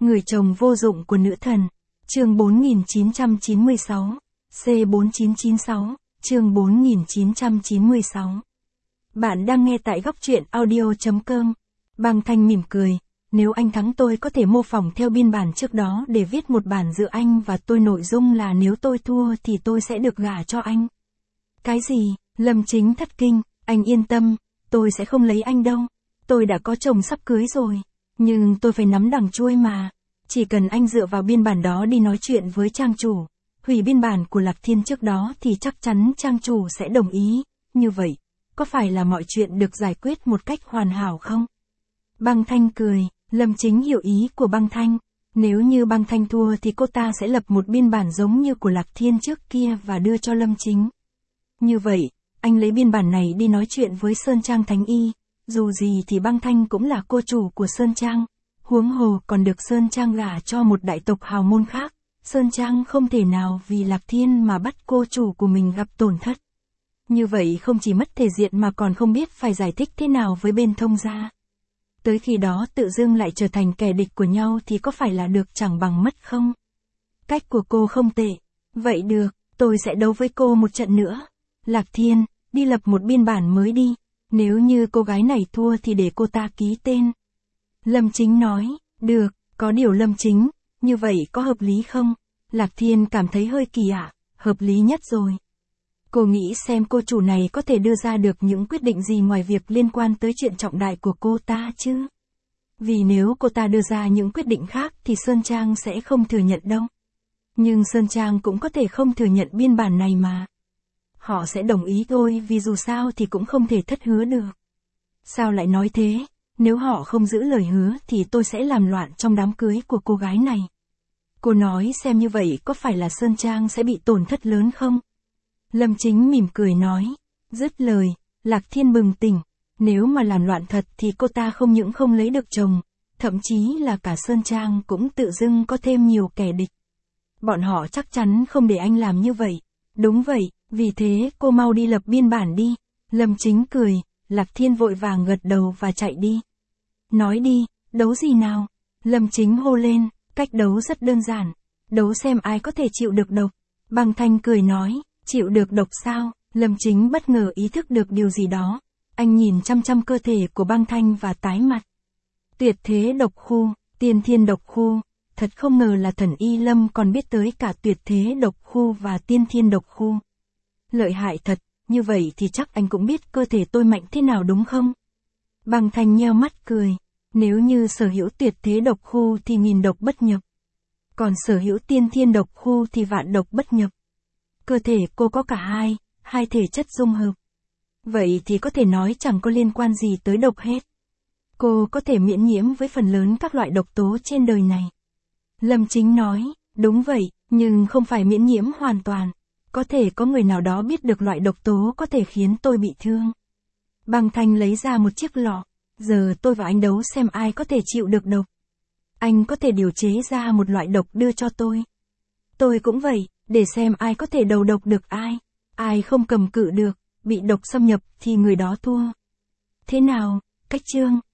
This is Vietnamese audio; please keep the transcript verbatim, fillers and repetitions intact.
Người chồng vô dụng của nữ thần. Chương bốn nghìn chín trăm chín mươi sáu. C bốn chín chín sáu. Chương bốn nghìn chín trăm chín mươi sáu. Bạn đang nghe tại góc truyện audio.com. Băng Thanh mỉm cười. Nếu anh thắng tôi có thể mô phỏng theo biên bản trước đó để viết một bản giữa anh và tôi, nội dung là nếu tôi thua thì tôi sẽ được gả cho anh. Cái gì? Lâm Chính thất kinh. Anh yên tâm, tôi sẽ không lấy anh đâu. Tôi đã có chồng sắp cưới rồi. Nhưng tôi phải nắm đằng chuôi mà. Chỉ cần anh dựa vào biên bản đó đi nói chuyện với trang chủ, hủy biên bản của Lạc Thiên trước đó thì chắc chắn trang chủ sẽ đồng ý. Như vậy, có phải là mọi chuyện được giải quyết một cách hoàn hảo không? Băng Thanh cười. Lâm Chính hiểu ý của Băng Thanh. Nếu như Băng Thanh thua thì cô ta sẽ lập một biên bản giống như của Lạc Thiên trước kia và đưa cho Lâm Chính. Như vậy, anh lấy biên bản này đi nói chuyện với Sơn Trang Thánh Y. Dù gì thì Băng Thanh cũng là cô chủ của Sơn Trang. Huống hồ còn được Sơn Trang gả cho một đại tộc hào môn khác. Sơn Trang không thể nào vì Lạc Thiên mà bắt cô chủ của mình gặp tổn thất. Như vậy không chỉ mất thể diện mà còn không biết phải giải thích thế nào với bên thông gia. Tới khi đó tự dưng lại trở thành kẻ địch của nhau thì có phải là được chẳng bằng mất không? Cách của cô không tệ. Vậy được, tôi sẽ đấu với cô một trận nữa. Lạc Thiên, đi lập một biên bản mới đi. Nếu như cô gái này thua thì để cô ta ký tên. Lâm Chính nói, được, có điều Lâm Chính, như vậy có hợp lý không? Lạc Thiên cảm thấy hơi kỳ lạ, hợp lý nhất rồi. Cô nghĩ xem cô chủ này có thể đưa ra được những quyết định gì ngoài việc liên quan tới chuyện trọng đại của cô ta chứ? Vì nếu cô ta đưa ra những quyết định khác thì Sơn Trang sẽ không thừa nhận đâu. Nhưng Sơn Trang cũng có thể không thừa nhận biên bản này mà. Họ sẽ đồng ý thôi vì dù sao thì cũng không thể thất hứa được. Sao lại nói thế? Nếu họ không giữ lời hứa thì tôi sẽ làm loạn trong đám cưới của cô gái này. Cô nói xem như vậy có phải là Sơn Trang sẽ bị tổn thất lớn không? Lâm Chính mỉm cười nói. Dứt lời, Lạc Thiên bừng tỉnh. Nếu mà làm loạn thật thì cô ta không những không lấy được chồng, thậm chí là cả Sơn Trang cũng tự dưng có thêm nhiều kẻ địch. Bọn họ chắc chắn không để anh làm như vậy. Đúng vậy, vì thế cô mau đi lập biên bản đi. Lâm Chính cười. Lạc Thiên vội vàng gật đầu và chạy đi. Nói đi, đấu gì nào? Lâm Chính hô lên. Cách đấu rất đơn giản. Đấu xem ai có thể chịu được độc. Băng Thanh cười nói. Chịu được độc sao? Lâm Chính bất ngờ ý thức được điều gì đó. Anh nhìn chăm chăm cơ thể của Băng Thanh và tái mặt. Tuyệt thế độc khu, tiên thiên độc khu. Thật không ngờ là thần Y Lâm còn biết tới cả tuyệt thế độc khu và tiên thiên độc khu. Lợi hại thật. Như vậy thì chắc anh cũng biết cơ thể tôi mạnh thế nào đúng không? Băng Thanh nheo mắt cười. Nếu như sở hữu tuyệt thế độc khu thì nghìn độc bất nhập. Còn sở hữu tiên thiên độc khu thì vạn độc bất nhập. Cơ thể cô có cả hai, hai thể chất dung hợp. Vậy thì có thể nói chẳng có liên quan gì tới độc hết. Cô có thể miễn nhiễm với phần lớn các loại độc tố trên đời này. Lâm Chính nói, đúng vậy, nhưng không phải miễn nhiễm hoàn toàn. Có thể có người nào đó biết được loại độc tố có thể khiến tôi bị thương. Băng Thanh lấy ra một chiếc lọ. Giờ tôi và anh đấu xem ai có thể chịu được độc. Anh có thể điều chế ra một loại độc đưa cho tôi. Tôi cũng vậy, để xem ai có thể đầu độc được ai. Ai không cầm cự được, bị độc xâm nhập thì người đó thua. Thế nào, cách chương?